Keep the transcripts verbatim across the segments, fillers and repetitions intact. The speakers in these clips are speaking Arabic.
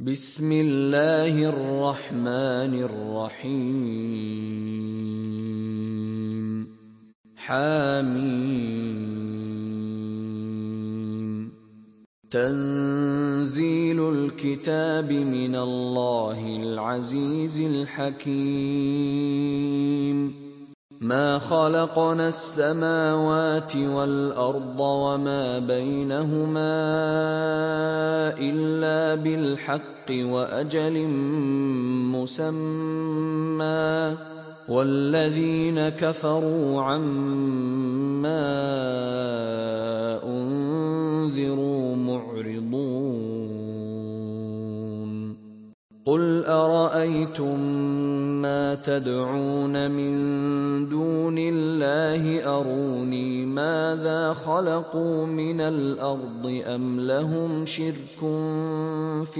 بسم الله الرحمن الرحيم حميم تنزيل الكتاب من الله العزيز الحكيم ما خلقنا السماوات والأرض وما بينهما إلا بالحق وأجل مسمى والذين كفروا عما أنذروا معرضون قل أرأيتم ما تدعون من دون الله أروني ماذا خلقوا من الأرض أم لهم شرك في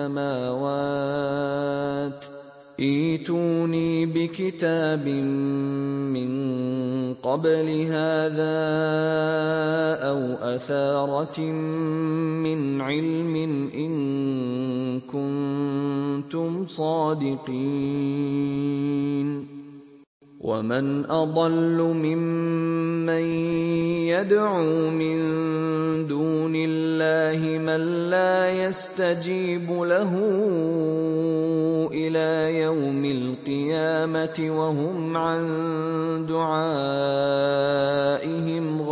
السماوات ائتوني بكتاب من قبل هذا أو أثارة من علم إن كنتم صادقين ومن أضل ممن يدعو من دون الله من لا يستجيب له إلى يوم القيامة وهم عن دعائهم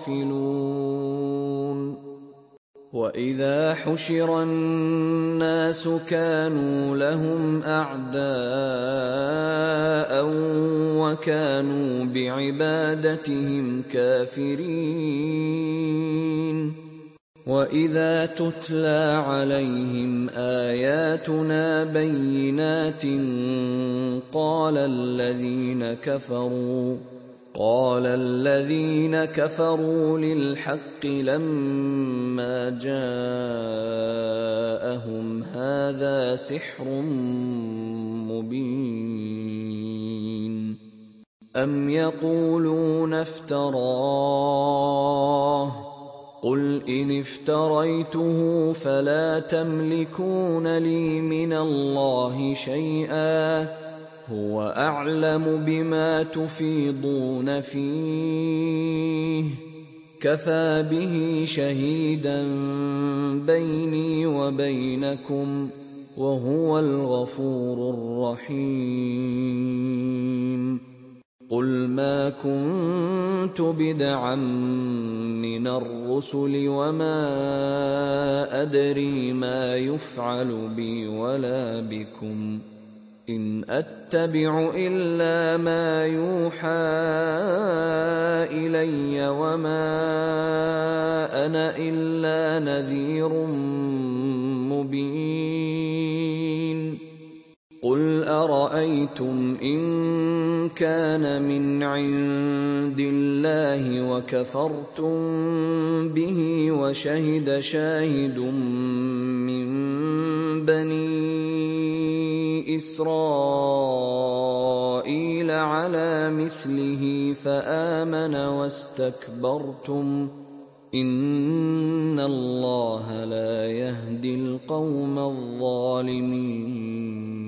غافلون وإذا حشر الناس كانوا لهم أعداء وكانوا بعبادتهم كافرين وإذا تتلى عليهم آياتنا بينات قال الذين كفروا قال الذين كفروا للحق لما جاءهم هذا سحر مبين أم يقولون افتراه قل إن افتريته فلا تملكون لي من الله شيئا هو أعلم بما تفيضون فيه كفى به شهيدا بيني وبينكم وهو الغفور الرحيم قل ما كنت بدعا من الرسل وما أدري ما يفعل بي ولا بكم إن أتبع إلا ما يوحى إلي وما أنا إلا نذير مبين قل أرأيتم إن كان من عند الله وكفرتم به وشهد شاهد من بني إسرائيل على مثله فآمن واستكبرتم إن الله لا يهدي القوم الظالمين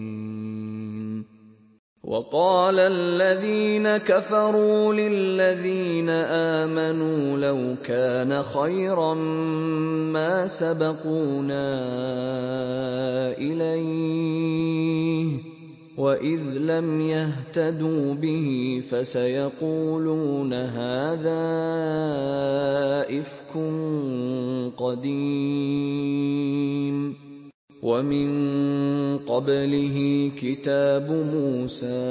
وقال الذين كفروا للذين آمنوا لو كان خيرا ما سبقونا إليه وإذ لم يهتدوا به فسيقولون هذا إفك قديم ومن قبله كتاب موسى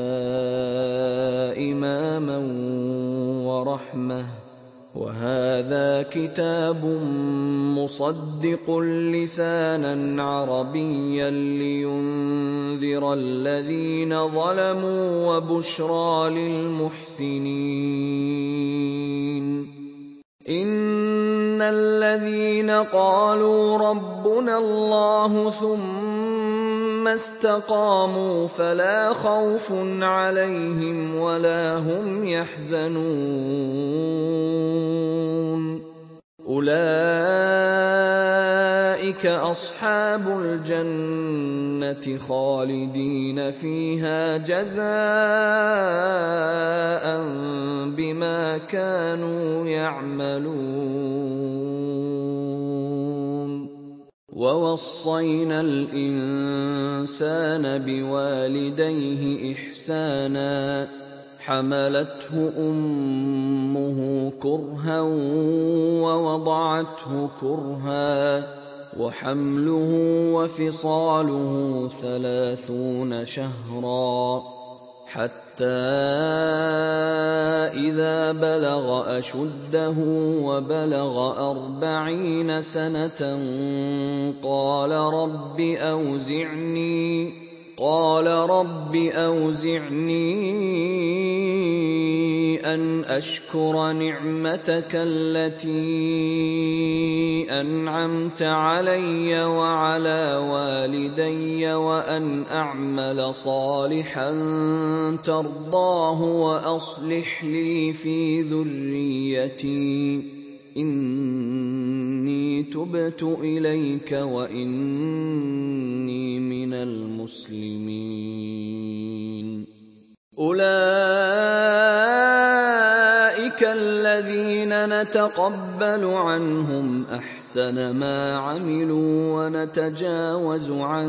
إماما ورحمة وهذا كتاب مصدق لسانا عربيا لينذر الذين ظلموا وبشرى للمحسنين إن الذين قالوا ربنا الله ثم استقاموا فلا خوف عليهم ولا هم يحزنون أولئك أصحاب الجنة خالدين فيها جزاء بما كانوا يعملون. ووصينا الإنسان بوالديه إحسانا حملته أمه كرها ووضعته كرها وحمله وفصاله ثلاثون شهرا حتى إذا بلغ أشده وبلغ أربعين سنة قال رب أوزعني قال رب أوزعني أن أشكر نعمتك التي أنعمت علي وعلى والدي وأن أعمل صالحا ترضاه وأصلح لي في ذريتي إني تبت إليك وإني من المسلمين. أولئك الذين نتقبل عنهم أحسن ما عملوا ونتجاوز عن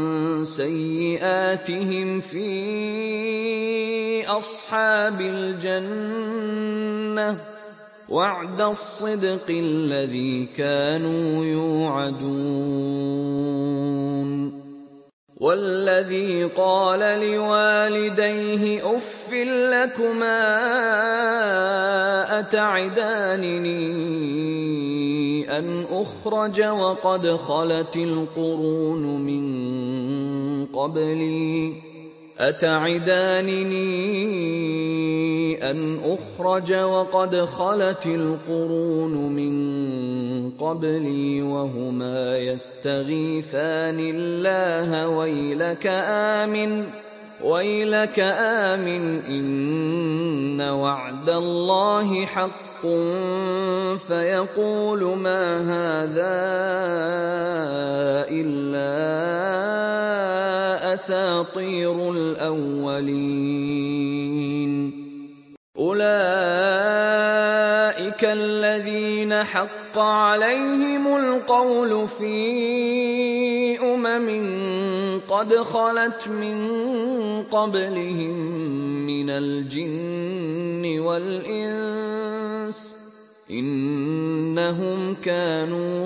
سيئاتهم في أصحاب الجنة وعد الصدق الذي كانوا يوعدون. والذي قال لوالديه أف لكما أتعدانني أن أخرج وقد خلت القرون من قبلي أتعدانني أن أخرج وقد خلت القرون من قبلي وهما يستغيثان الله ويلك آمن ويلك آمن إن وعد الله حق فيقول ما هذا إلا أساطير الأولين. أولئك الذين حق عليهم القول في أمم قد خلت من قبلهم من الجن والإنس إنهم كانوا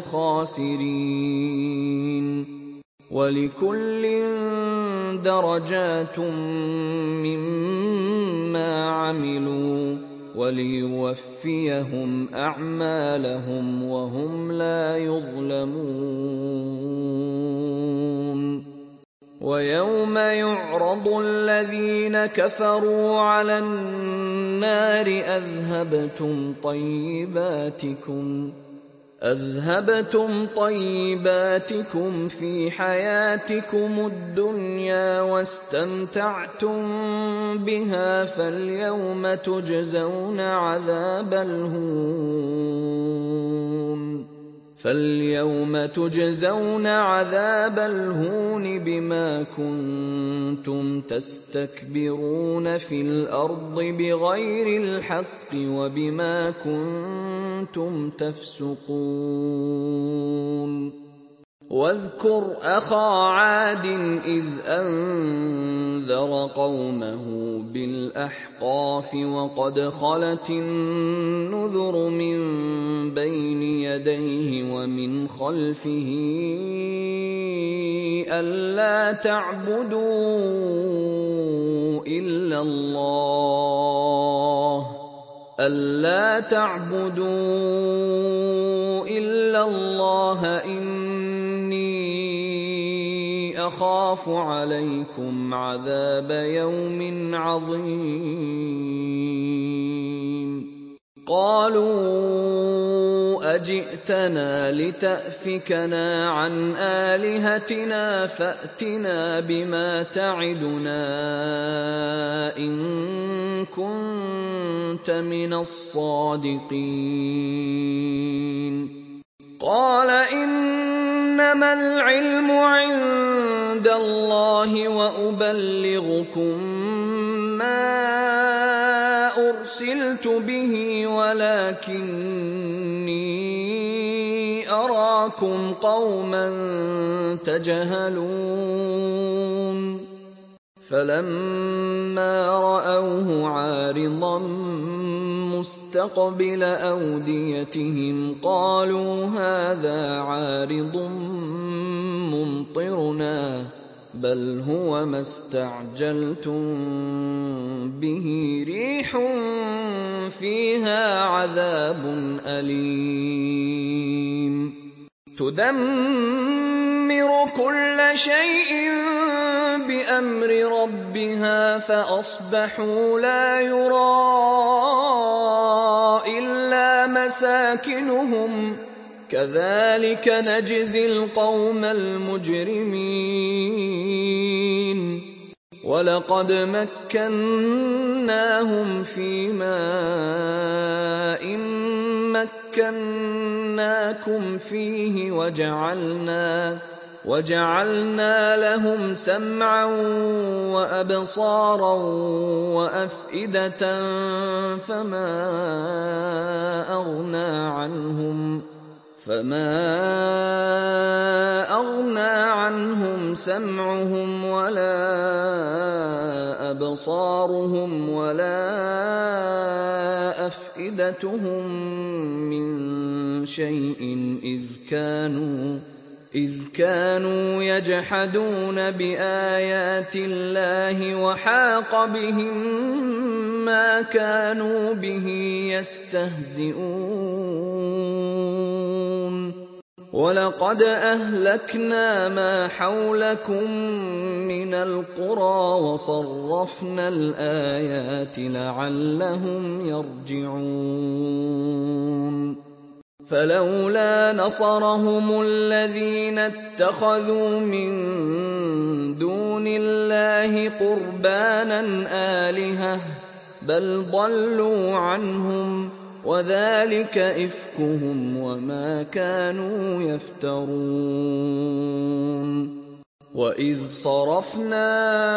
خاسرين. ولكل درجات مما عملوا وليوفيهم أعمالهم وهم لا يظلمون. ويوم يعرض الذين كفروا على النار أذهبتم طيباتكم أذهبتم طيباتكم في حياتكم الدنيا واستمتعتم بها فاليوم تجزون عذاب الهون فاليوم تجزون عذاب الهون بما كنتم تستكبرون في الأرض بغير الحق وبما كنتم تفسقون. واذكر أخا عاد إذ أنذر قومه بالأحقاف وقد خلت النذر من بين يديه ومن خلفه ألا تعبدوا إلا الله ألا تعبدوا إلا الله إني أخاف عليكم عذاب يوم عظيم. قالوا أجئتنا لتأفكنا عن آلهتنا فأتنا بما تعدنا إن كنت من الصادقين قال إنما العلم عند الله وأبلغكم ما أرسلت به ولكني أراكم قوما تجهلون فلما رأوه عارضا مستقبل أوديتهم قالوا هذا عارض ممطرنا بل هو ما استعجلتم به ريح فيها عذاب أليم تدمر كل شيء بأمر ربها فأصبحوا لا يرى إلا مساكنهم كذلك نجزي القوم المجرمين ولقد مكناهم في ماء مكناكم فيه وجعلنا وجعلنا لهم سمعا وأبصارا وأفئدة فما أغنى عنهم فما أغنى عنهم سمعهم ولا أبصارهم ولا أفئدتهم من شيء إذ كانوا إذ كانوا يجحدون بآيات الله وحاق بهم ما كانوا به يستهزئون ولقد أهلكنا ما حولكم من القرى وصرفنا الآيات لعلهم يرجعون فلولا نصرهم الذين اتخذوا من دون الله قربانا آلهة بل ضلوا عنهم وذلك إفكهم وما كانوا يفترون وإذ صرفنا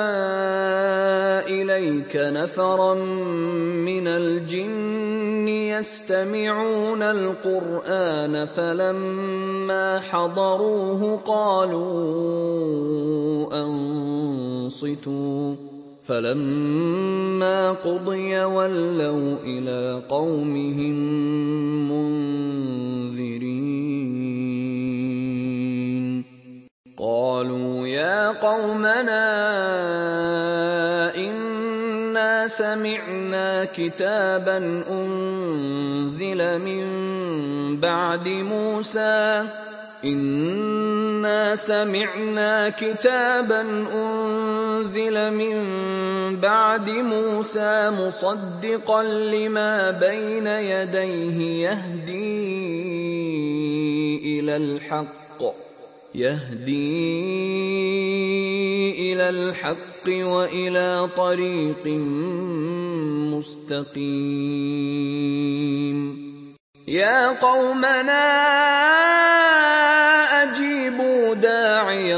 إليك نفرا من الجن يستمعون القرآن فلما حضروه قالوا أنصتوا فلما قضي ولوا إلى قومهم منذرين قالوا يا قومنا إنا سمعنا كتابا أنزل من بعد موسى إنا سمعنا كتابا أنزل من بعد موسى مصدقا لما بين يديه يهدي إلى الحق يهدي إلى الحق وإلى طريق مستقيم يا قومنا أجيبوا داعي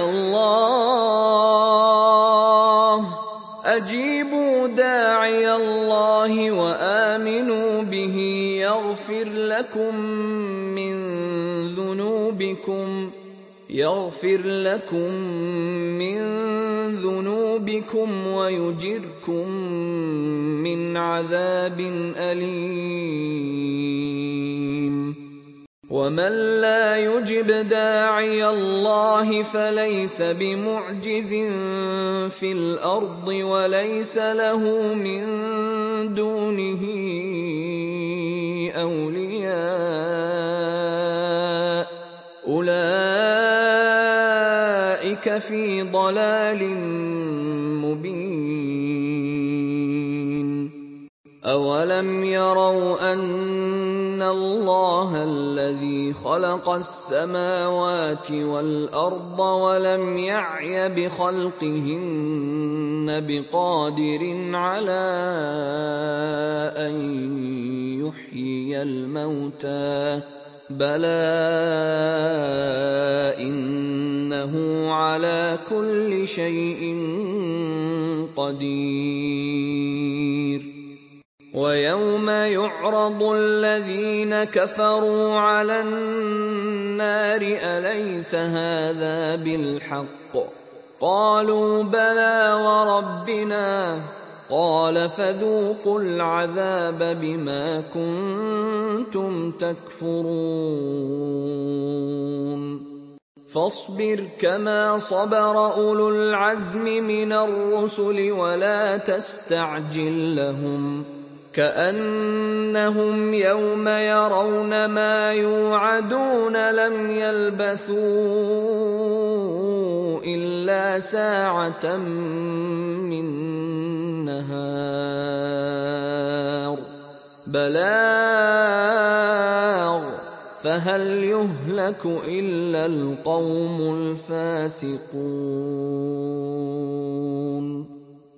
الله أجيبوا داعي الله وآمنوا به يغفر لكم من ذنوبكم يغفر لكم من ذنوبكم ويجركم من عذاب أليم ومن لا يجب داعي الله فليس بمعجز في الأرض وليس له من دونه أولياء أولئك في ضلال مبين أَوَلَمْ يَرَوْا أَنَّ اللَّهَ الَّذِي خَلَقَ السَّمَاوَاتِ وَالْأَرْضَ وَلَمْ يَعْيَ بِخَلْقِهِنَّ بِقَادِرٍ عَلَىٰ أَن يُحْيِيَ الْمَوْتَىٰ ۚ بَلَىٰ إِنَّهُ عَلَىٰ كُلِّ شَيْءٍ قَدِيرٌ. وَيَوْمَ يُعْرَضُ الَّذِينَ كَفَرُوا عَلَى النَّارِ أَلَيْسَ هَٰذَا بِالْحَقِّ ۖ قَالُوا بَلَىٰ وَرَبِّنَا ۚ قَالَ فَذُوقُوا الْعَذَابَ بِمَا كُنتُمْ تَكْفُرُونَ. فاصبر كما صبر أولو العزم من الرسل ولا تستعجل لهم، كأنهم يوم يرون ما يوعدون لم يلبثوا إلا ساعة من نهار بلاغ، فهل يهلك إلا القوم الفاسقون.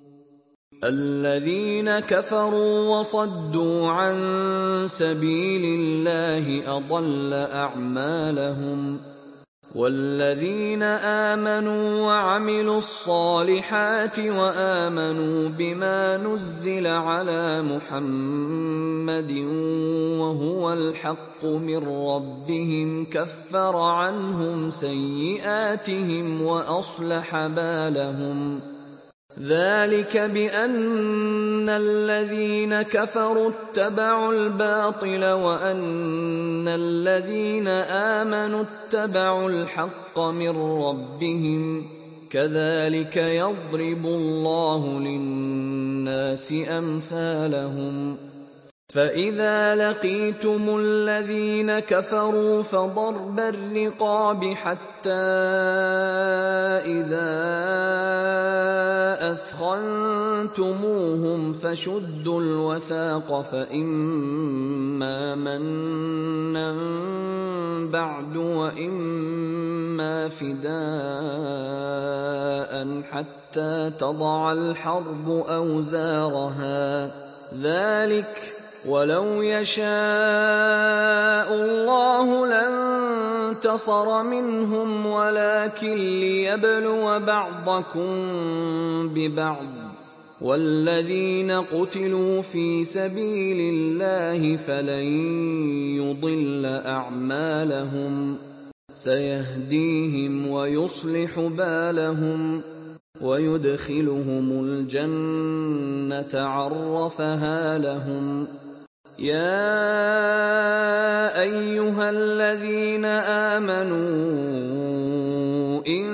الذين كفروا وصدوا عن سبيل الله أضل أعمالهم، والذين آمنوا وعملوا الصالحات وآمنوا بما نزل على محمد وهو الحق من ربهم كفر عنهم سيئاتهم وأصلح بالهم. ذلك بأن الذين كفروا اتبعوا الباطل وأن الذين آمنوا اتبعوا الحق من ربهم، كذلك يضرب الله للناس أمثالهم. فإذا لقيتم الذين كفروا فضرب الرقاب حتى إذا أثخنتموهم فشدوا الوثاق، فإما منا بعد وإما فداء حتى تضع الحرب أوزارها، ذلك ولو يشاء الله لانتصر منهم ولكن ليبلو بعضكم ببعض، والذين قتلوا في سبيل الله فلن يضل أعمالهم، سيهديهم ويصلح بالهم ويدخلهم الجنة عرفها لهم. يا أيها الذين آمنوا إن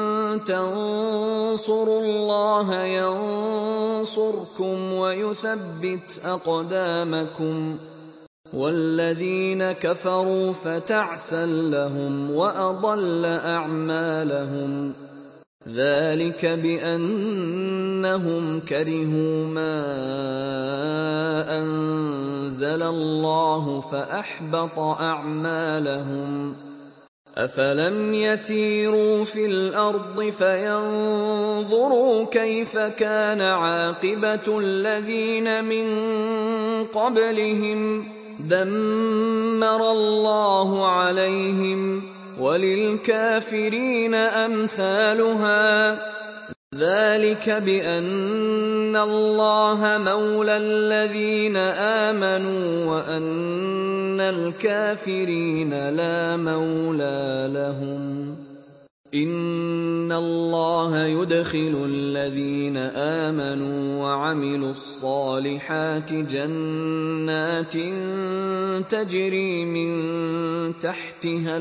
تنصروا الله ينصركم ويثبت أقدامكم، والذين كفروا فتعسا لهم وأضل أعمالهم. ذلك بأنهم كرهوا ما أنزل الله فأحبط أعمالهم. أفلم يسيروا في الأرض فينظروا كيف كان عاقبة الذين من قبلهم، دمر الله عليهم وللكافرين أمثالها. ذلك بأن الله مولى الذين آمنوا وأن الكافرين لا مولى لهم. إن الله يدخل الذين آمنوا وعملوا الصالحات جنات تجري من تحتها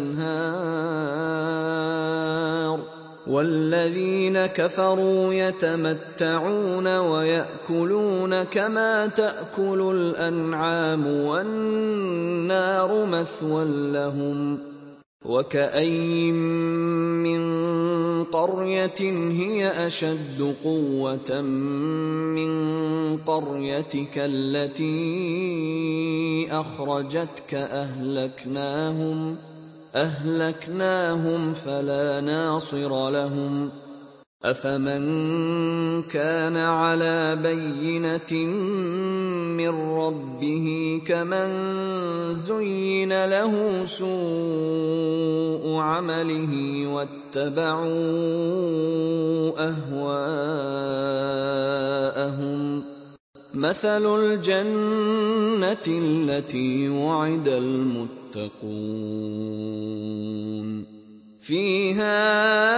الأنهار، والذين كفروا يتمتعون ويأكلون كما تأكل الأنعام والنار مثوى لهم، وكأين من قرية هي أشد قوة من قريتك التي أخرجتك أهلكناهم أهلكناهم فلا ناصر لهم أفمن كان على بينة من ربه كمن زين له سوء عمله واتبعوا أهواءهم مثل الجنة التي وعد المتقون فيها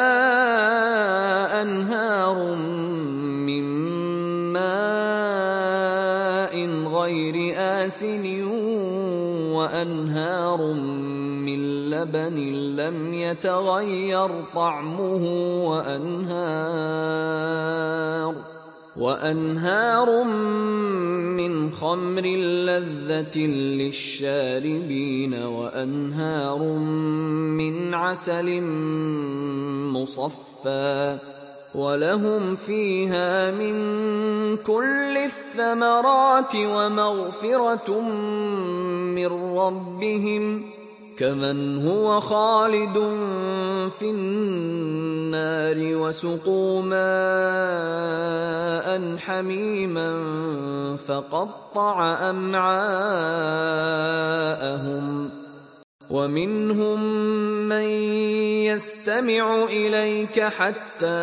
أنهار من ماء غير آسن وأنهار من لبن لم يتغير طعمه وأنهار وأنهار من خمر لذة للشاربين وأنهار من عسل مصفى ولهم فيها من كل الثمرات ومغفرة من ربهم كمن هو خالد في النار وسقوا ماء حميما فقطع أمعاءهم ومنهم من يستمع إليك حتى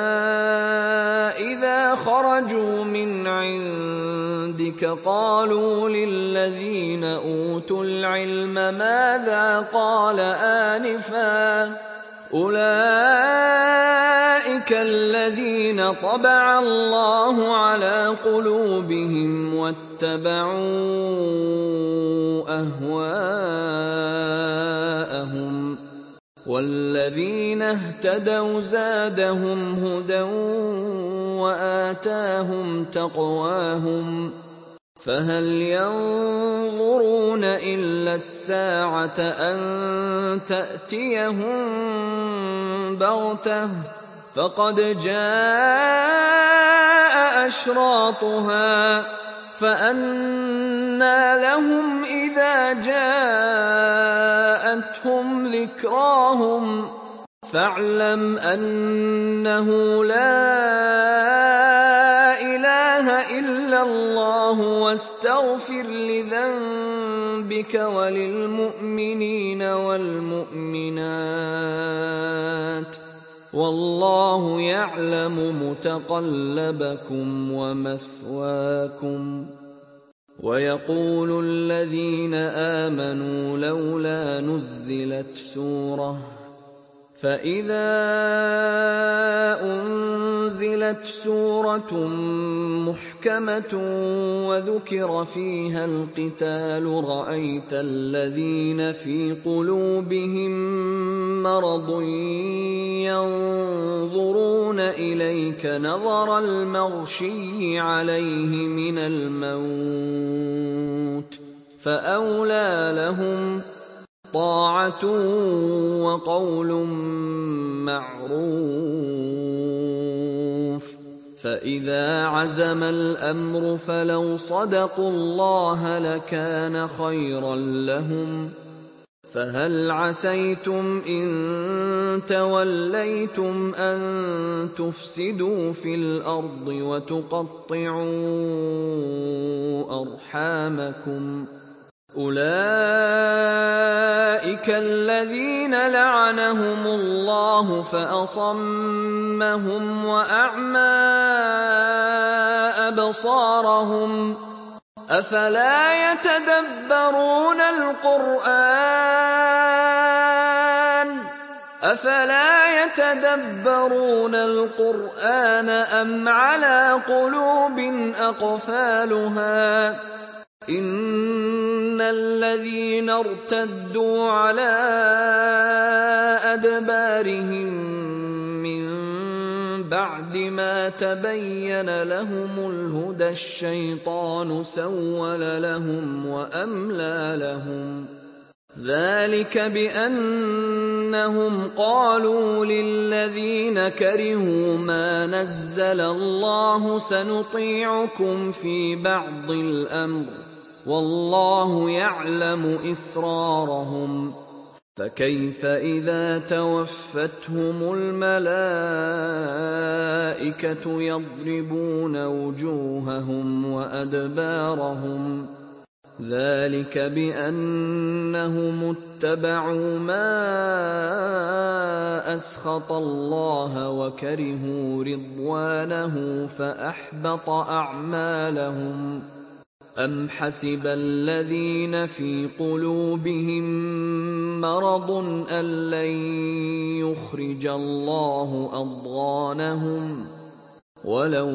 إذا خرجوا من عندك قالوا للذين أوتوا العلم ماذا قال آنفا أولئك الذين طبع الله على قلوبهم واتبعوا أهواءهم والذين اهتدوا زادهم هدى وآتاهم تقواهم فهل ينظرون إلا الساعة أن تأتيهم بغتة فقد جاء أشراطها فأنى لهم إذا جاءتهم ذكراهم فاعلم أنه لا إله إلا الله واستغفر لذنبك وللمؤمنين والمؤمنات والله يعلم متقلبكم ومثواكم ويقول الذين آمنوا لولا نزلت سورة فإذا أنزلت سورة محكمة وذكر فيها القتال رأيت الذين في قلوبهم مرض ينظرون إليك نظر المغشي عليه من الموت فأولى لهم طاعة وقول معروف فإذا عزم الأمر فلو صدقوا الله لكان خيرا لهم فهل عسيتم إن توليتم أن تفسدوا في الأرض وتقطعوا أرحامكم أولئك الذين لعنهم الله فأصمهم وأعمى أبصارهم أفلا يتدبرون القرآن أفلا يتدبرون القرآن أم على قلوب أقفالها إن الذين ارتدوا على أدبارهم من بعد ما تبين لهم الهدى الشيطان سول لهم وأملى لهم ذلك بأن إنهم قالوا للذين كرهوا ما نزل الله سنطيعكم في بعض الأمر والله يعلم إسرارهم فكيف إذا توفتهم الملائكة يضربون وجوههم وأدبارهم ذلك بأنهم اتبعوا ما أسخط الله وكرهوا رضوانه فأحبط أعمالهم أم حسب الذين في قلوبهم مرض أن لن يخرج الله أضغانهم ولو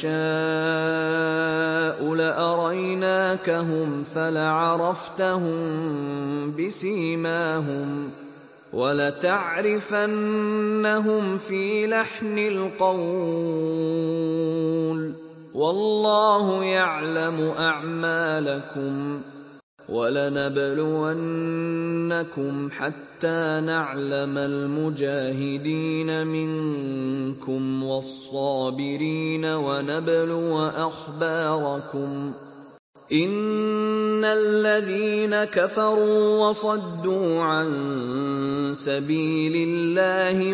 نشاء لأريناكهم فلعرفتهم بسيماهم ولتعرفنهم في لحن القول والله يعلم أعمالكم ولنبلونكم حتى نعلم المجاهدين منكم والصابرين ونبلو أخباركم إن الذين كفروا وصدوا عن سبيل الله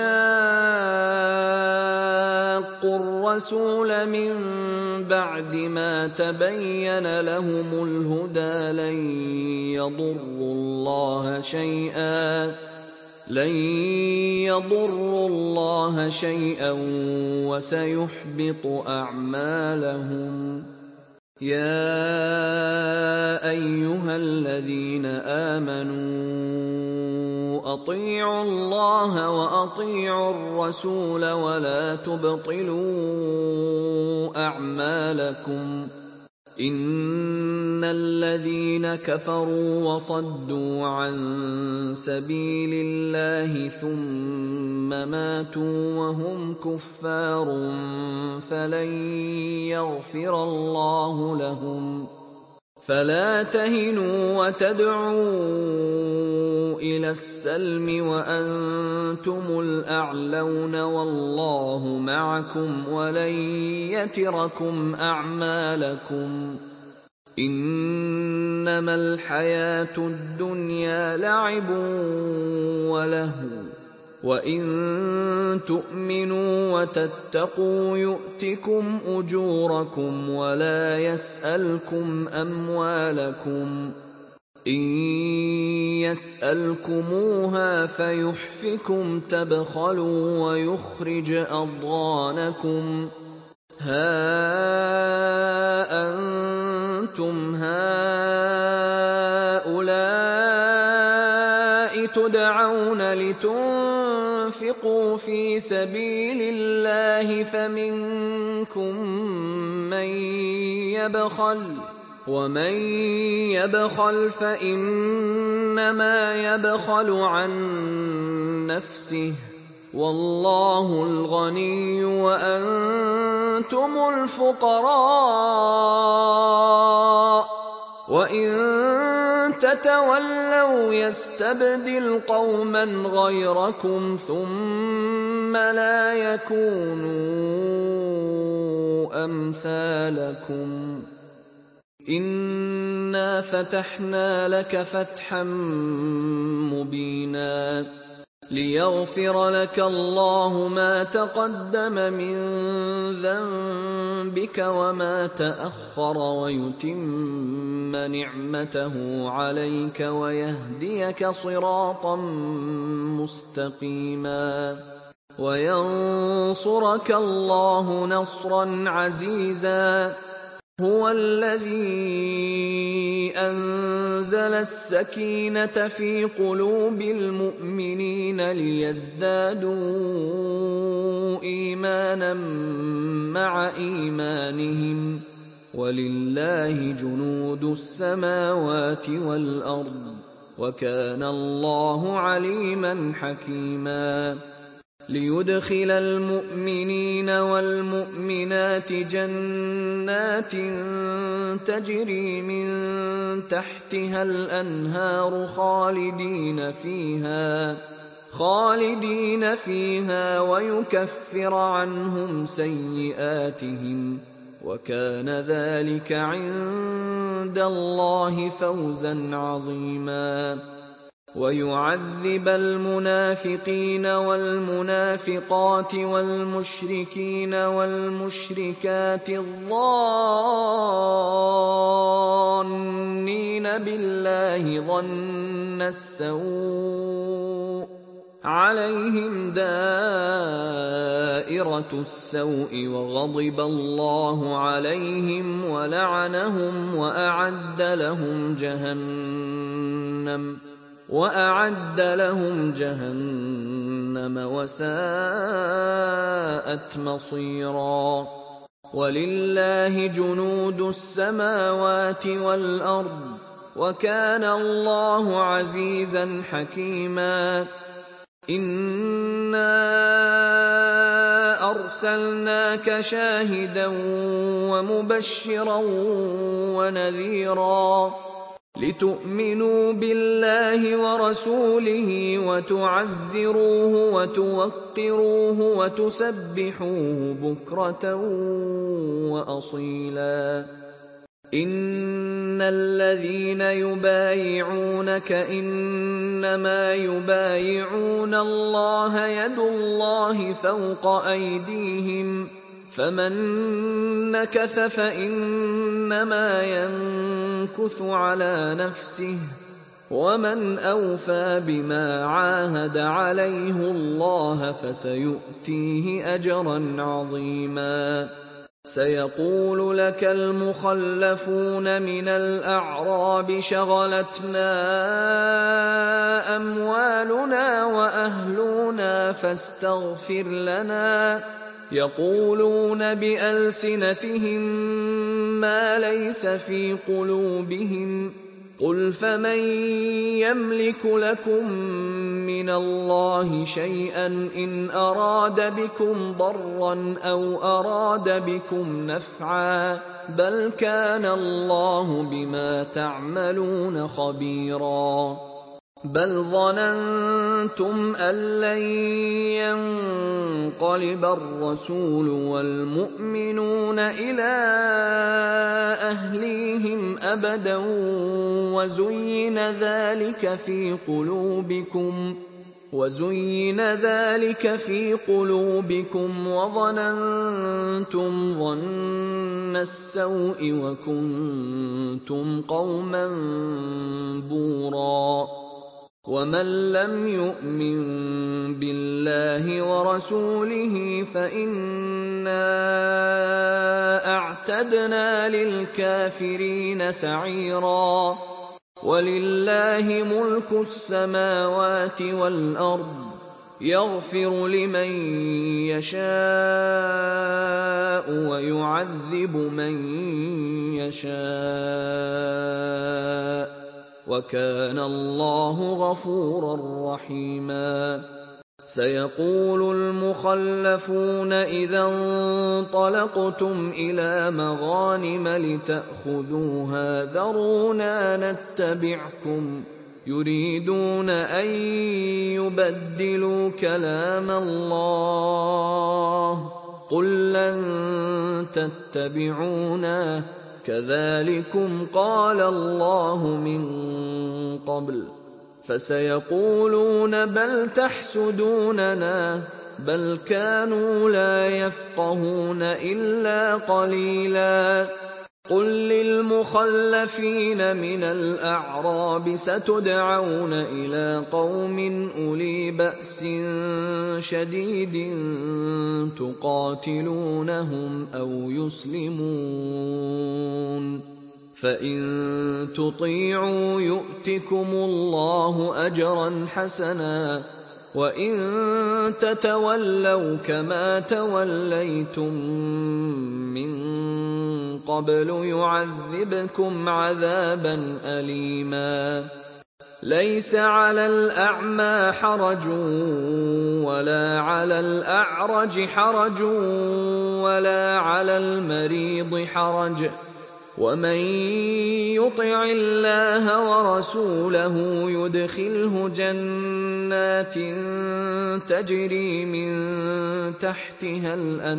وشاقوا الرسول من بعد ما تبين لهم الهدى لن يضروا الله شيئا لن يضروا الله شيئا وسيحبط أعمالهم يا أيها الذين آمنوا أطيعوا الله وأطيعوا الرسول ولا تبطلوا أعمالكم إن الذين كفروا وصدوا عن سبيل الله ثم ماتوا وهم كفار فلن يغفر الله لهم فلا تهنوا وتدعوا إلى السلم وأنتم الأعلون والله معكم ولن يتركم أعمالكم إنما الحياة الدنيا لعب ولهو وإن تؤمنوا وتتقوا يؤتكم أجوركم ولا يسألكم أموالكم إن يسألكموها فيحفكم تبخلوا ويخرج أضغانكم ها أنتم هؤلاء تدعون لتنفقوا في سبيل الله فمنكم من يبخل ومن يبخل فإنما يبخل عن نفسه والله الغني وأنتم الفقراء وإن تتولوا يستبدل قوما غيركم ثم لا يكونوا أمثالكم إنا فتحنا لك فتحا مبينا ليغفر لك الله ما تقدم من ذنبك وما تأخر ويتم نعمته عليك ويهديك صراطا مستقيما وينصرك الله نصرا عزيزا هو الذي أنزل السكينة في قلوب المؤمنين ليزدادوا إيمانا مع إيمانهم ولله جنود السماوات والأرض وكان الله عليما حكيما ليدخل المؤمنين والمؤمنات جنات تجري من تحتها الأنهار خالدين فيها خالدين فيها ويكفر عنهم سيئاتهم وكان ذلك عند الله فوزا عظيما ويعذب المنافقين والمنافقات والمشركين والمشركات الظانين بالله ظن السوء عليهم دائرة السوء وغضب الله عليهم ولعنهم وأعد لهم جهنم وأعد لهم جهنم وساءت مصيرا ولله جنود السماوات والأرض وكان الله عزيزا حكيما إنا أرسلناك شاهدا ومبشرا ونذيرا لتؤمنوا بالله ورسوله وتعزروه وتوقروه وتسبحوه بكرة وأصيلا إن الذين يبايعونك إنما يبايعون الله يد الله فوق أيديهم فمن نكث فإنما ينكث على نفسه ومن أوفى بما عاهد عليه الله فسيؤتيه أجرا عظيما سيقول لك المخلفون من الأعراب شغلتنا أموالنا وأهلنا فاستغفر لنا يقولون بألسنتهم ما ليس في قلوبهم قل فمن يملك لكم من الله شيئا إن أراد بكم ضرا أو أراد بكم نفعا بل كان الله بما تعملون خبيرا بل ظننتم أن لن ينقلب الرسول والمؤمنون إلى أهليهم أبدا وزين ذلك في قلوبكم وزين ذلك في قلوبكم وظننتم ظن السوء وكنتم قوما بورا ومن لم يؤمن بالله ورسوله فإنا أعتدنا للكافرين سعيرا ولله ملك السماوات والأرض يغفر لمن يشاء ويعذب من يشاء وكان الله غفورا رحيما سيقول المخلفون إذا انطلقتم إلى مغانم لتأخذوها ذرونا نتبعكم يريدون أن يبدلوا كلام الله قل لن تتبعونا كذلكم قال الله من قبل فسيقولون بل تحسدوننا بل كانوا لا يفقهون إلا قليلا قل للمخلفين من الأعراب ستدعون إلى قوم أولي بأس شديد تقاتلونهم أو يسلمون فإن تطيعوا يؤتكم الله أجرا حسنا وإن تتولوا كما توليتم من قبل يعذبكم عذابا أليما ليس على الأعمى حرج ولا على الأعرج حرج ولا على المريض حرج ومن يطع الله ورسوله يدخله جنات تجري من تحتها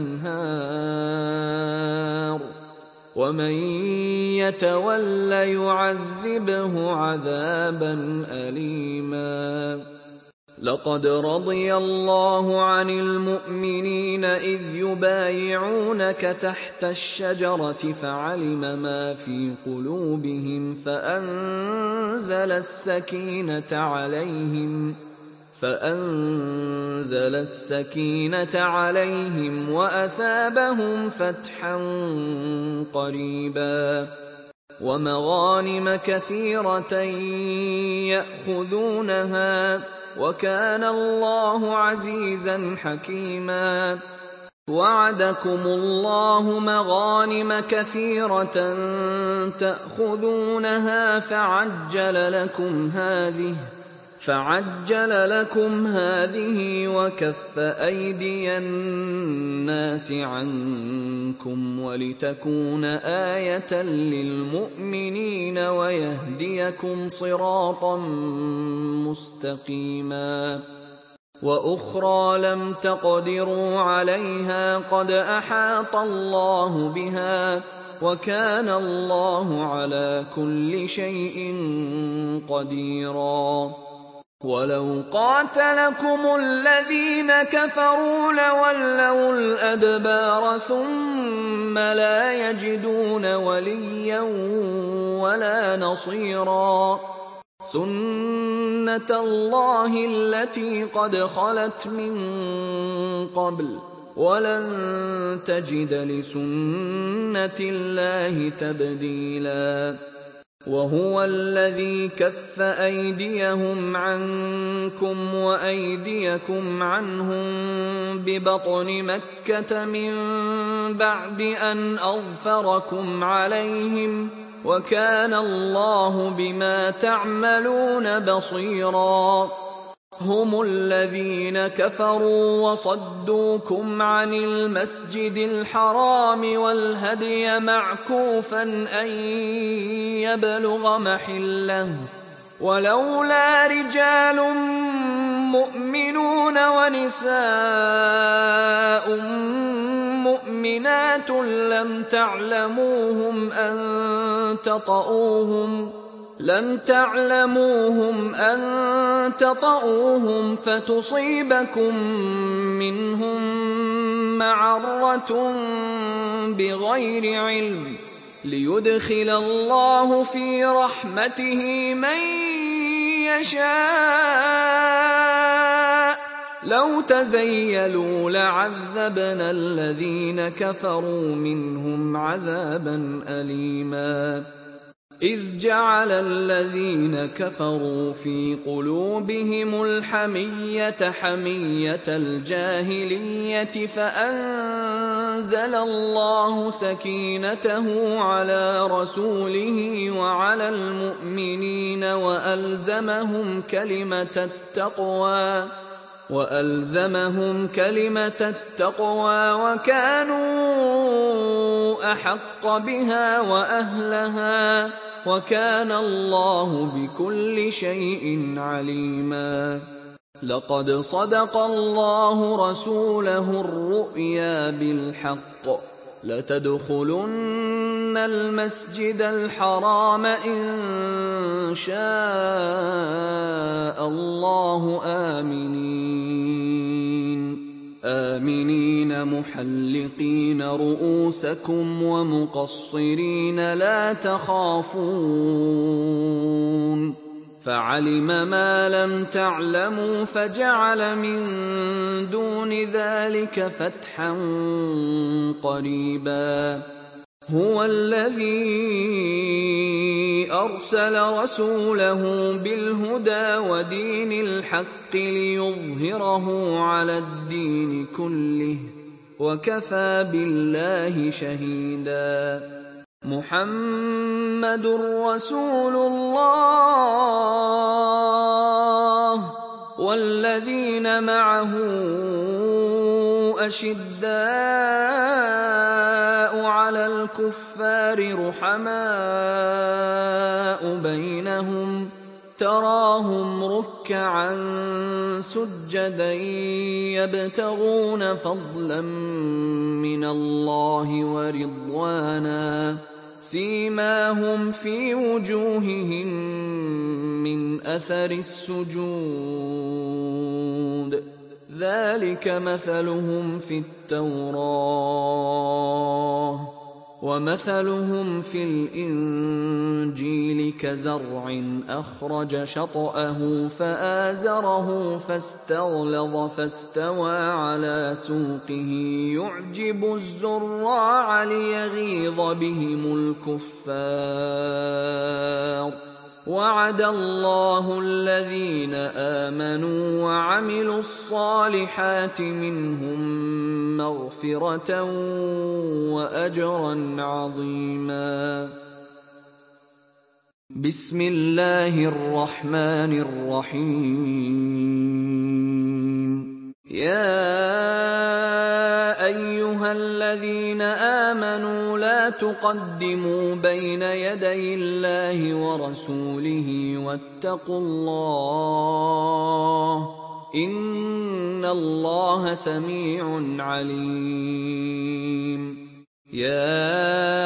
الأنهار ومن يتول يعذبه عذابا أليما. لقد رضي الله عن المؤمنين إذ يبايعونك تحت الشجرة فعلم ما في قلوبهم فأنزل السكينة عليهم فأنزل السكينة عليهم وأثابهم فتحا قريبا ومغانم كثيرة يأخذونها وكان الله عزيزا حكيما. وعدكم الله مغانم كثيرة تأخذونها فعجل لكم هذه فعجل لكم هذه وكف أيدي الناس عنكم ولتكون آية للمؤمنين ويهديكم صراطا مستقيما. وأخرى لم تقدروا عليها قد أحاط الله بها وكان الله على كل شيء قديرا. ولو قاتلكم الذين كفروا لولوا الأدبار ثم لا يجدون وليا ولا نصيرا. سنة الله التي قد خلت من قبل ولن تجد لسنة الله تبديلا. وهو الذي كف أيديهم عنكم وأيديكم عنهم ببطن مكة من بعد أن أظفركم عليهم وكان الله بما تعملون بصيرا. هم الذين كفروا وصدوكم عن المسجد الحرام والهدي معكوفا أن يبلغ محله ولولا رجال مؤمنون ونساء مؤمنات لم تعلموهم أن تطؤوهم لم تعلموهم أن تطؤوهم فتصيبكم منهم معرة بغير علم ليدخل الله في رحمته من يشاء. لو تزيلوا لعذبنا الذين كفروا منهم عذابا أليما. إذ جعل الذين كفروا في قلوبهم الحمية حمية الجاهلية فأنزل الله سكينته على رسوله وعلى المؤمنين وألزمهم كلمة التقوى وألزمهم كلمة التقوى وكانوا أحق بها وأهلها وكان الله بكل شيء عليما. لقد صدق الله رسوله الرؤيا بالحق لتدخلن المسجد الحرام إن شاء الله آمنين آمنين محلقين رؤوسكم ومقصرين لا تخافون فعلم ما لم تعلموا فجعل من دون ذلك فتحا قريبا. هو الذي أرسل رسوله بالهدى ودين الحق ليظهره على الدين كله وكفى بالله شهيدا. محمد رسول الله والذين معه أشداء على الكفار رحماء بينهم تراهم ركعا سجدا يبتغون فضلا من الله ورضوانا سيماهم في وجوههم من أثر السجود ذلك مثلهم في التوراة ومثلهم في الإنجيل كزرع أخرج شطأه فآزره فاستغلظ فاستوى على سوقه يعجب الزراع ليغيظ بهم الكفار وعد الله الذين آمنوا وعملوا الصالحات منهم مغفرة وأجرا عظيما. بسم الله الرحمن الرحيم. يا أيها الذين آمنوا لا تقدموا بين يدي الله ورسوله واتقوا الله إن الله سميع عليم. يا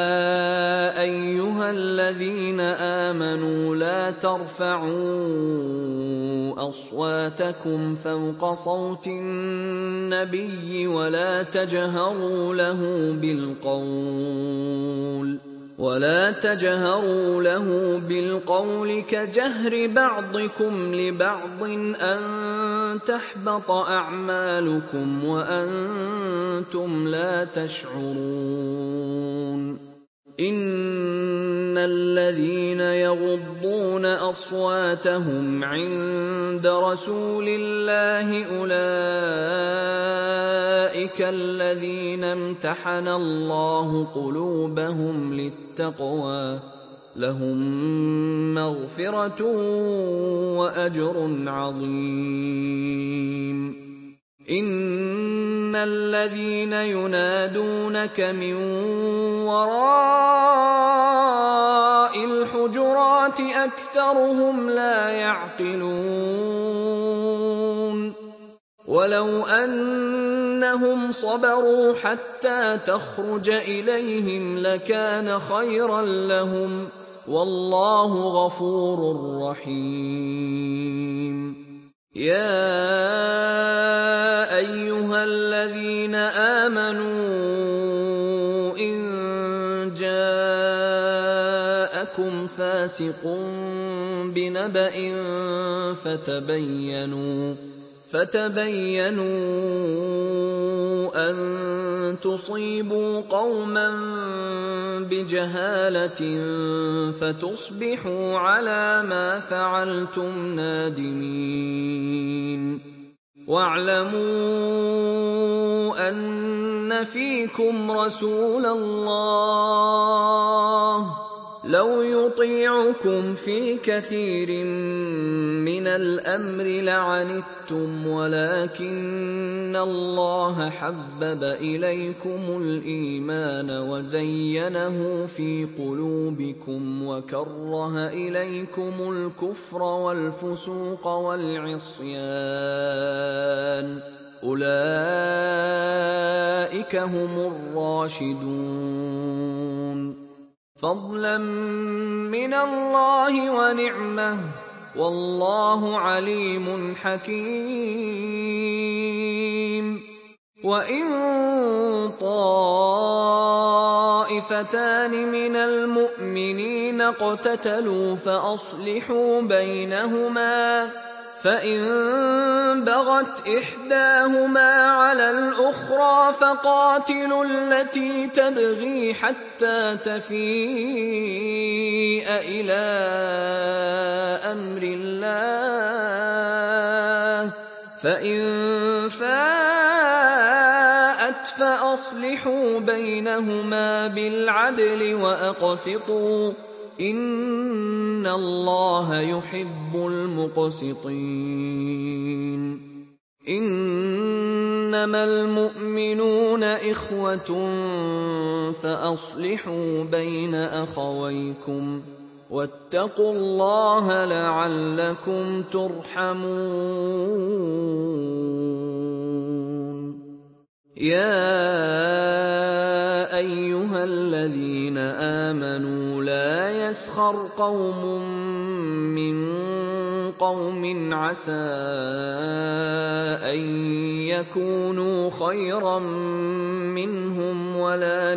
أيها الذين آمنوا لا ترفعوا أصواتكم فوق صوت النبي ولا تجهروا له بالقول ولا تجهروا له بالقول كجهر بعضكم لبعض أن تحبط أعمالكم وأنتم لا تشعرون. إن الذين يغضون أصواتهم عند رسول الله أولئك الذين امتحن الله قلوبهم للتقوى لهم مغفرة وأجر عظيم. إن الذين ينادونك من وراء الحجرات أكثرهم لا يعقلون. ولو أنهم صبروا حتى تخرج إليهم لكان خيرا لهم والله غفور رحيم. يا أيها الذين آمنوا إن جاءكم فاسق بنبأ فتبينوا فتبينوا أن تصيبوا قوما بجهالة فتصبحوا على ما فعلتم نادمين. واعلموا أن فيكم رسول الله لو يطيعكم في كثير من الأمر لعنتم ولكن الله حبب إليكم الإيمان وزينه في قلوبكم وكره إليكم الكفر والفسوق والعصيان أولئك هم الراشدون فضلا من الله ونعمه والله عليم حكيم. وإن طائفتان من المؤمنين اقتتلوا فأصلحوا بينهما فإن بغت إحداهما على الأخرى فقاتلوا التي تبغي حتى تفيء إلى أمر الله فإن فاءت فأصلحوا بينهما بالعدل وأقسطوا إن الله يحب المقسطين. إن إنما المؤمنون إخوة فأصلحوا بين أخويكم واتقوا الله لعلكم ترحمون. يا أيها الذين آمنوا لا يسخر قوم من قوم عسى أن يكونوا خيرا منهم ولا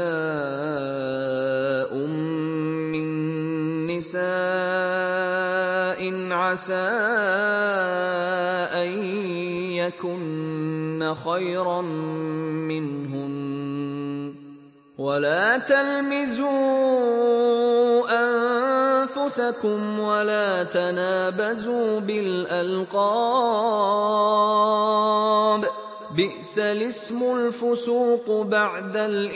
نساء من نساء عسى أن يكن خيرا منهن ولا تلمزوا أنفسكم ولا تنابزوا بالألقاب بئس الاسم الفسوق بعد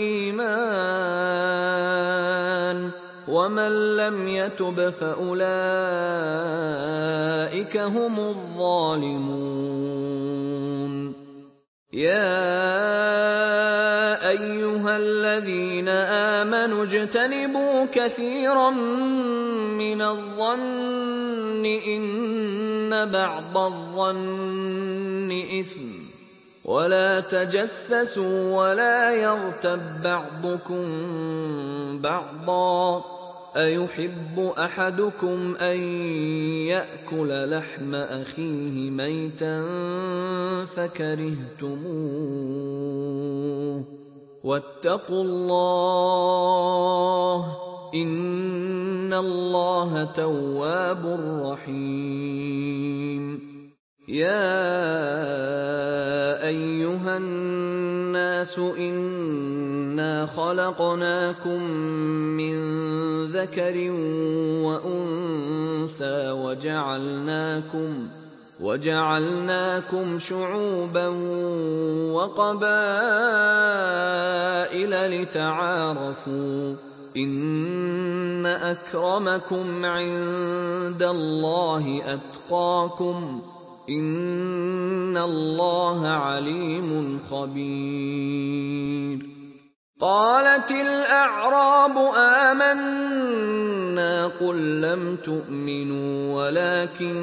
الإيمان ومن لم يتب فأولئك هم الظالمون. يا أيها الذين آمنوا اجتنبوا كثيرا من الظن إن بعض الظن إثم ولا تجسسوا ولا يغتب بعضكم بعضا أيحب أحدكم أن يأكل لحم أخيه ميتا فكرهتموه واتقوا الله إن الله تواب رحيم. يا أيها الناس إنا خلقناكم من ذكر وأنثى وجعلناكم وجعلناكم شعوبا وقبائل لتعارفوا إن أكرمكم عند الله أتقاكم إن الله عليم خبير. قالت الأعراب آمنا قل لم تؤمنوا ولكن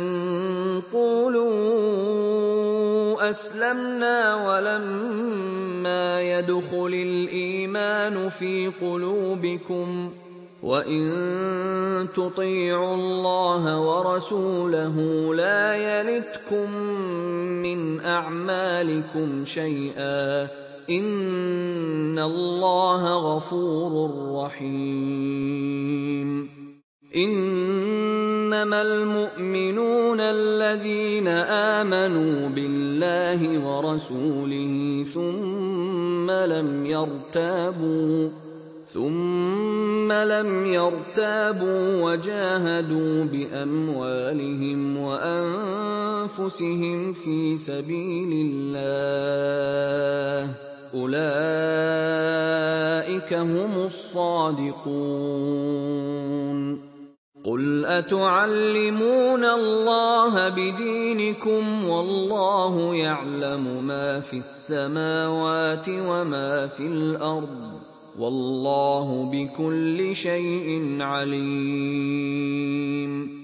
قولوا أسلمنا ولما يدخل الإيمان في قلوبكم وإن تطيعوا الله ورسوله لا يلتكم من أعمالكم شيئا إن الله غفور رحيم. إنما المؤمنون الذين آمنوا بالله ورسوله ثم لم يرتابوا ثم لم يرتابوا وجاهدوا بأموالهم وأنفسهم في سبيل الله أولئك هم الصادقون. قل أتعلمون الله بدينكم والله يعلم ما في السماوات وما في الأرض والله بكل شيء عليم.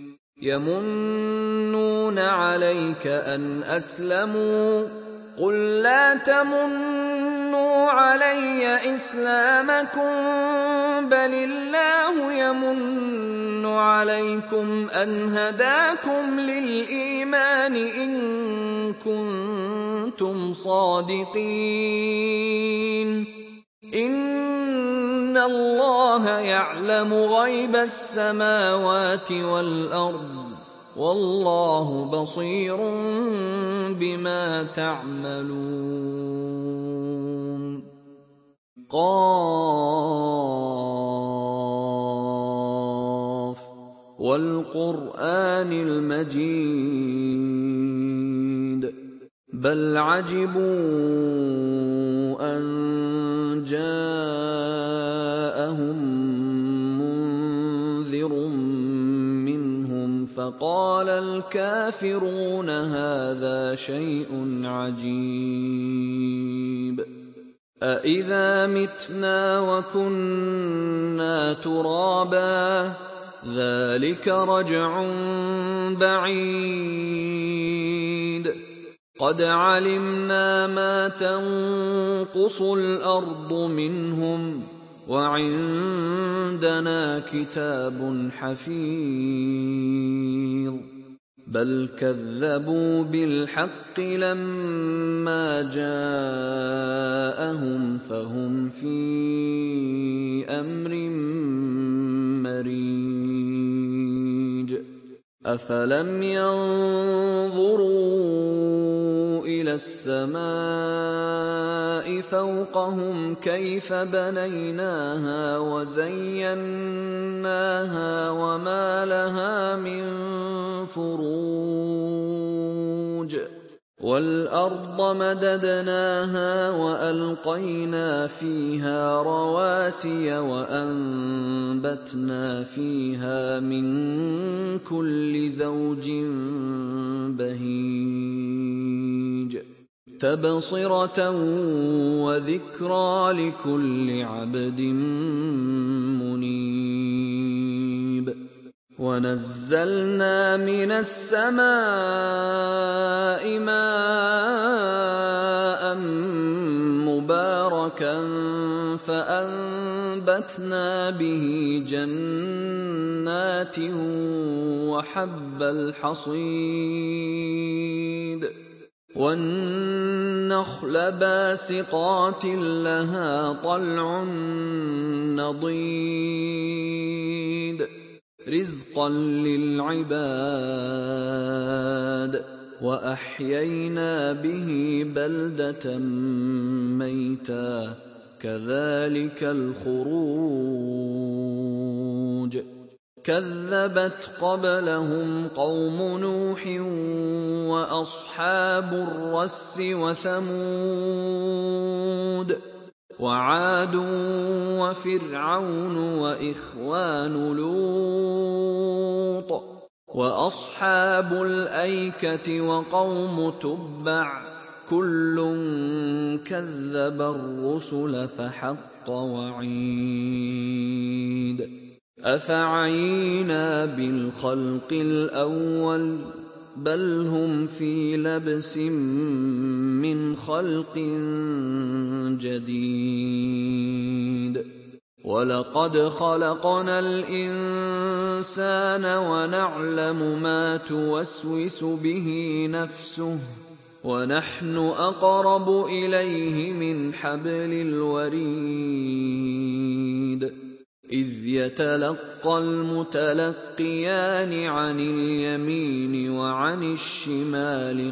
يمنون عليك أن أسلموا قل لا تمنوا علي إسلامكم بل الله يمن عليكم أن هداكم للإيمان إن كنتم صادقين. إن الله يعلم غيب السماوات والأرض والله بصير بما تعملون. قاف والقرآن المجيد بل عجبوا أن جاءهم منذر منهم فقال الكافرون هذا شيء عجيب أإذا متنا وكنا ترابا ذلك رجع بعيد قد علمنا ما تنقص الأرض منهم وعندنا كتاب حفيظ بل كذبوا بالحق لما جاءهم فهم في أمر مريج أفلم ينظروا إلى السماء فوقهم كيف بنيناها وزيناها وما لها من فروج والأرض مددناها وألقينا فيها رواسي وأنبتنا فيها من كل زوج بهيج تبصرة وذكرى لكل عبد منيب ونزلنا من السماء ماء مباركا فأنبتنا به جنات وحب الحصيد والنخل باسقات لها طلع نضيد رزقا للعباد وأحيينا به بلدة ميتا كذلك الخروج كذبت قبلهم قوم نوح وأصحاب الرس وثمود وعاد وفرعون وإخوان لوط وأصحاب الأيكة وقوم تبع كل كذب الرسل فحق وعيد أفعينا بالخلق الأول بل هم في لبس من خلق جديد ولقد خلقنا الإنسان ونعلم ما توسوس به نفسه ونحن أقرب إليه من حبل الوريد إذ يتلقى المتلقيان عن اليمين وعن الشمال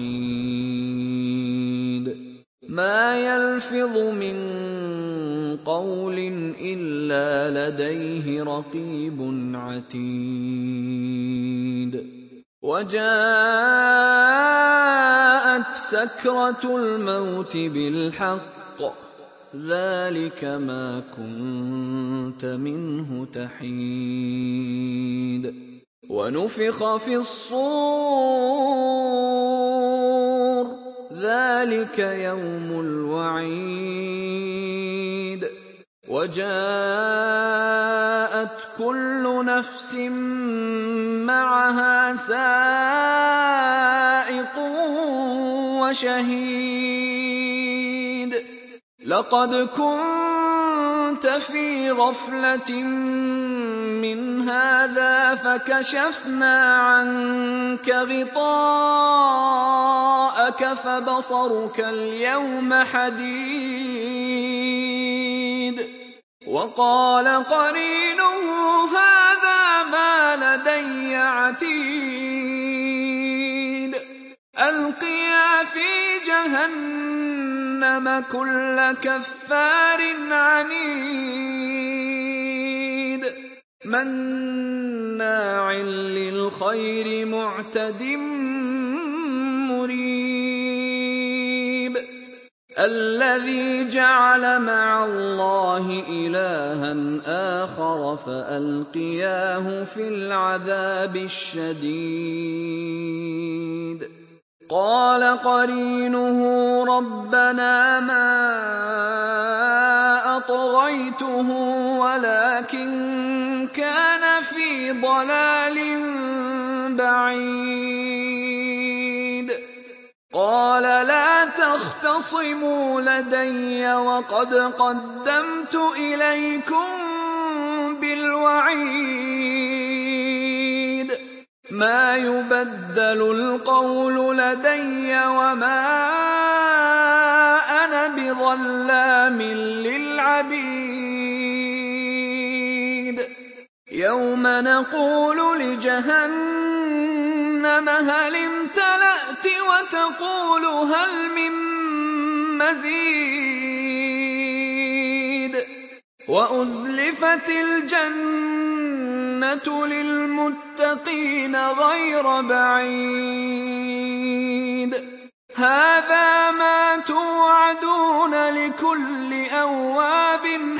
قعيد ما يلفظ من قول إلا لديه رقيب عتيد وجاءت سكرة الموت بالحق ذلك ما كنت منه تحيد ونفخ في الصور ذلك يوم الوعيد وجاءت كل نفس معها سائق وشهيد لقد كنت في غفلة من هذا فكشفنا عنك غطاءك فبصرك اليوم حديد وقال قرينه هذا ما لدي عتيد ألقيا في جهنم كل كفار عنيد مناع للخير معتد مريب الذي جعل مع الله الله إلها آخر فألقياه في العذاب الشديد. قال قرينه ربنا ما أطغيته ولكن كان في ضلال بعيد. قال لا تختصموا لدي وقد قدمت إليكم بالوعيد. ما يبدل القول لدي وما أنا بظلام للعبيد. يوم نقول لجهنم هل امتلأت وتقول هل من مزيد. وأزلفت الجنة للمتقين غير بعيد. هذا ما توعدون لكل أواب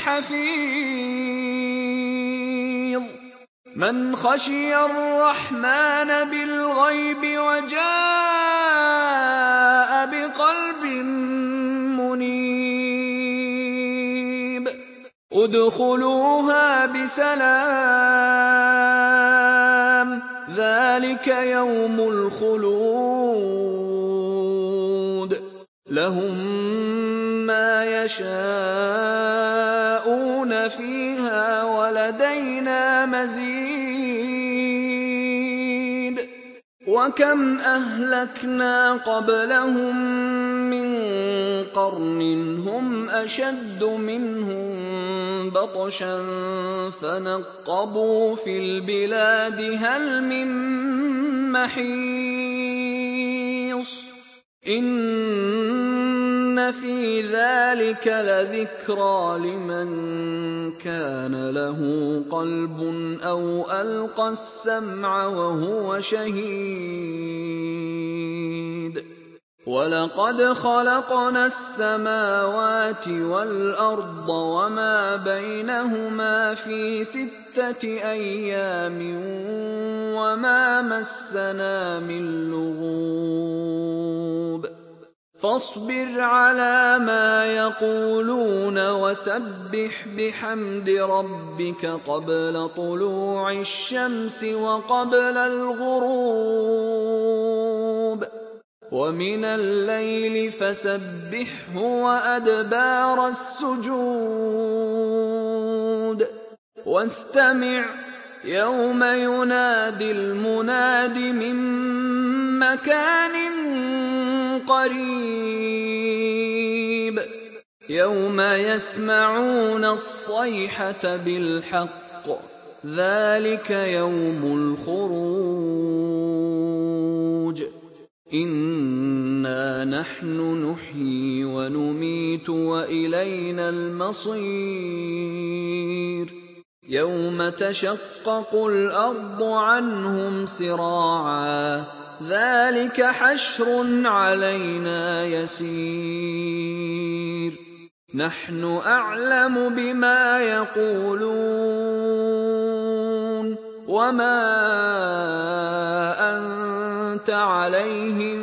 حفيظ. من خشي الرحمن بالغيب وجاء بقلب منيب. ادخلوها بسلام ذلك يوم الخلود. لهم ما يشاءون فيها ولدينا مزيد. وكم أهلكنا قبلهم من قرن هم أشد منهم بطشا فنقبوا في البلاد هل من محيص. إن في ذلك لذكرى لمن كان له قلب أو ألقى السمع وهو شهيد. ولقد خلقنا السماوات والأرض وما بينهما في ستة أيام وما مسنا من لغوب. فاصبر على ما يقولون وسبح بحمد ربك قبل طلوع الشمس وقبل الغروب. ومن الليل فسبحه وأدبار السجود. واستمع يوم ينادي المناد من مكان قريب. يوم يسمعون الصيحة بالحق ذلك يوم الخروج. إنا نحن نحيي ونميت وإلينا المصير. يوم تشقق الأرض عنهم سراعا ذلك حشر علينا يسير. نحن أعلم بما يقولون وما أنت عليهم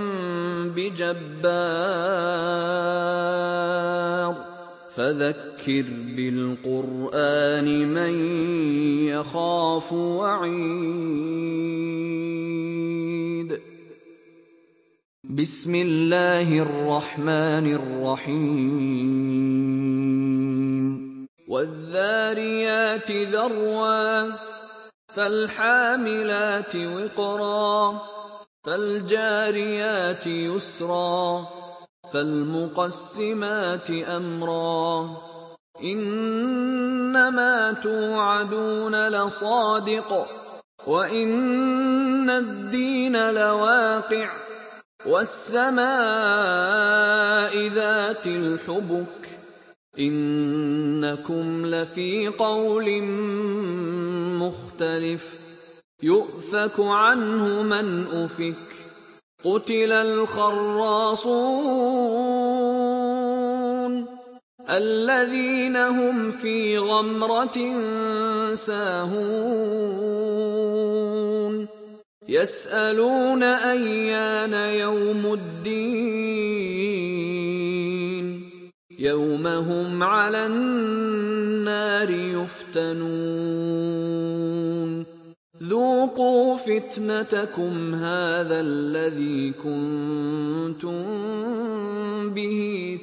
بجبار. فذكر بالقرآن من يخاف وعيد. بسم الله الرحمن الرحيم. والذاريات ذروا فالحاملات وقرا فالجاريات يسرا فالمقسمات أمرا. إنما توعدون لصادق وإن الدين لواقع. والسماء ذات الحبك إنكم لفي قول مختلف. يؤفك عنه من أفك. قتل الخراصون الذين هم في غمرة ساهون يسألون أيان يوم الدين يوم هم على النار يفتنون ذوقوا فتنتكم هذا الذي كنتم به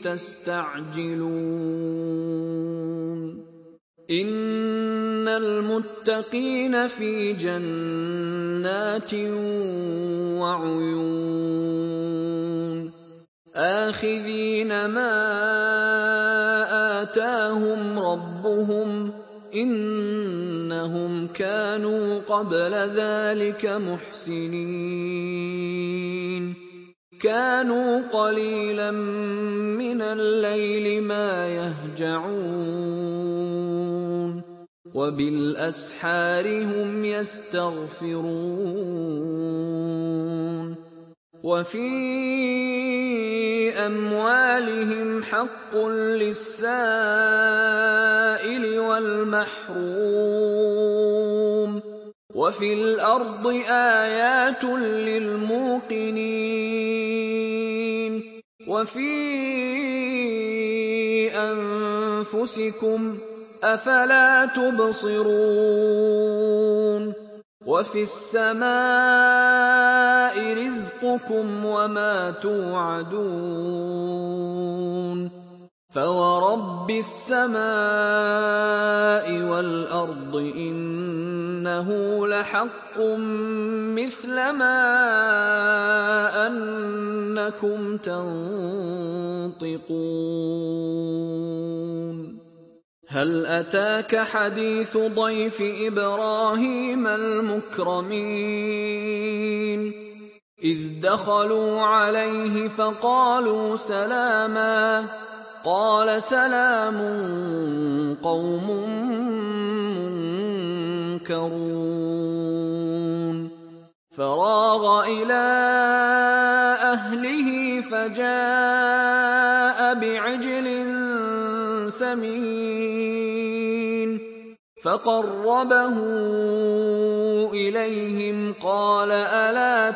تستعجلون إن المتقين في جنات وعيون آخذين ما آتاهم ربهم إنهم كانوا قبل ذلك محسنين كانوا قليلا من الليل ما يهجعون وبالأسحار هم يستغفرون وفي أموالهم حق للسائل والمحروم وفي الأرض آيات للموقنين وفي أنفسكم أفلا تبصرون وفي السماء رزقكم وما توعدون فورب السماء والأرض إنه لحق مثل ما أنكم تنطقون هل أتاك حديث ضيف إبراهيم المكرمين إذ دخلوا عليه فقالوا سلاما قال سلام قوم منكرون فراغ إلى أهله فجاء بعجل سمين فقربه إليهم قال ألا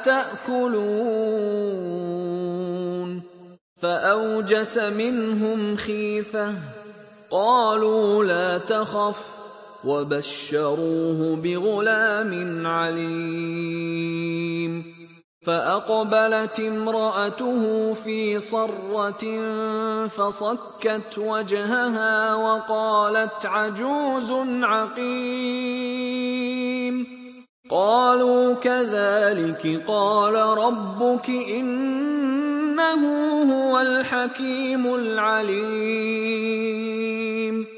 تأكلون فأوجس منهم خيفة قالوا لا تخف وبشروه بغلام عليم فأقبلت امرأته في صرة فصكت وجهها وقالت عجوز عقيم قالوا كذلك قال ربك إنه هو الحكيم العليم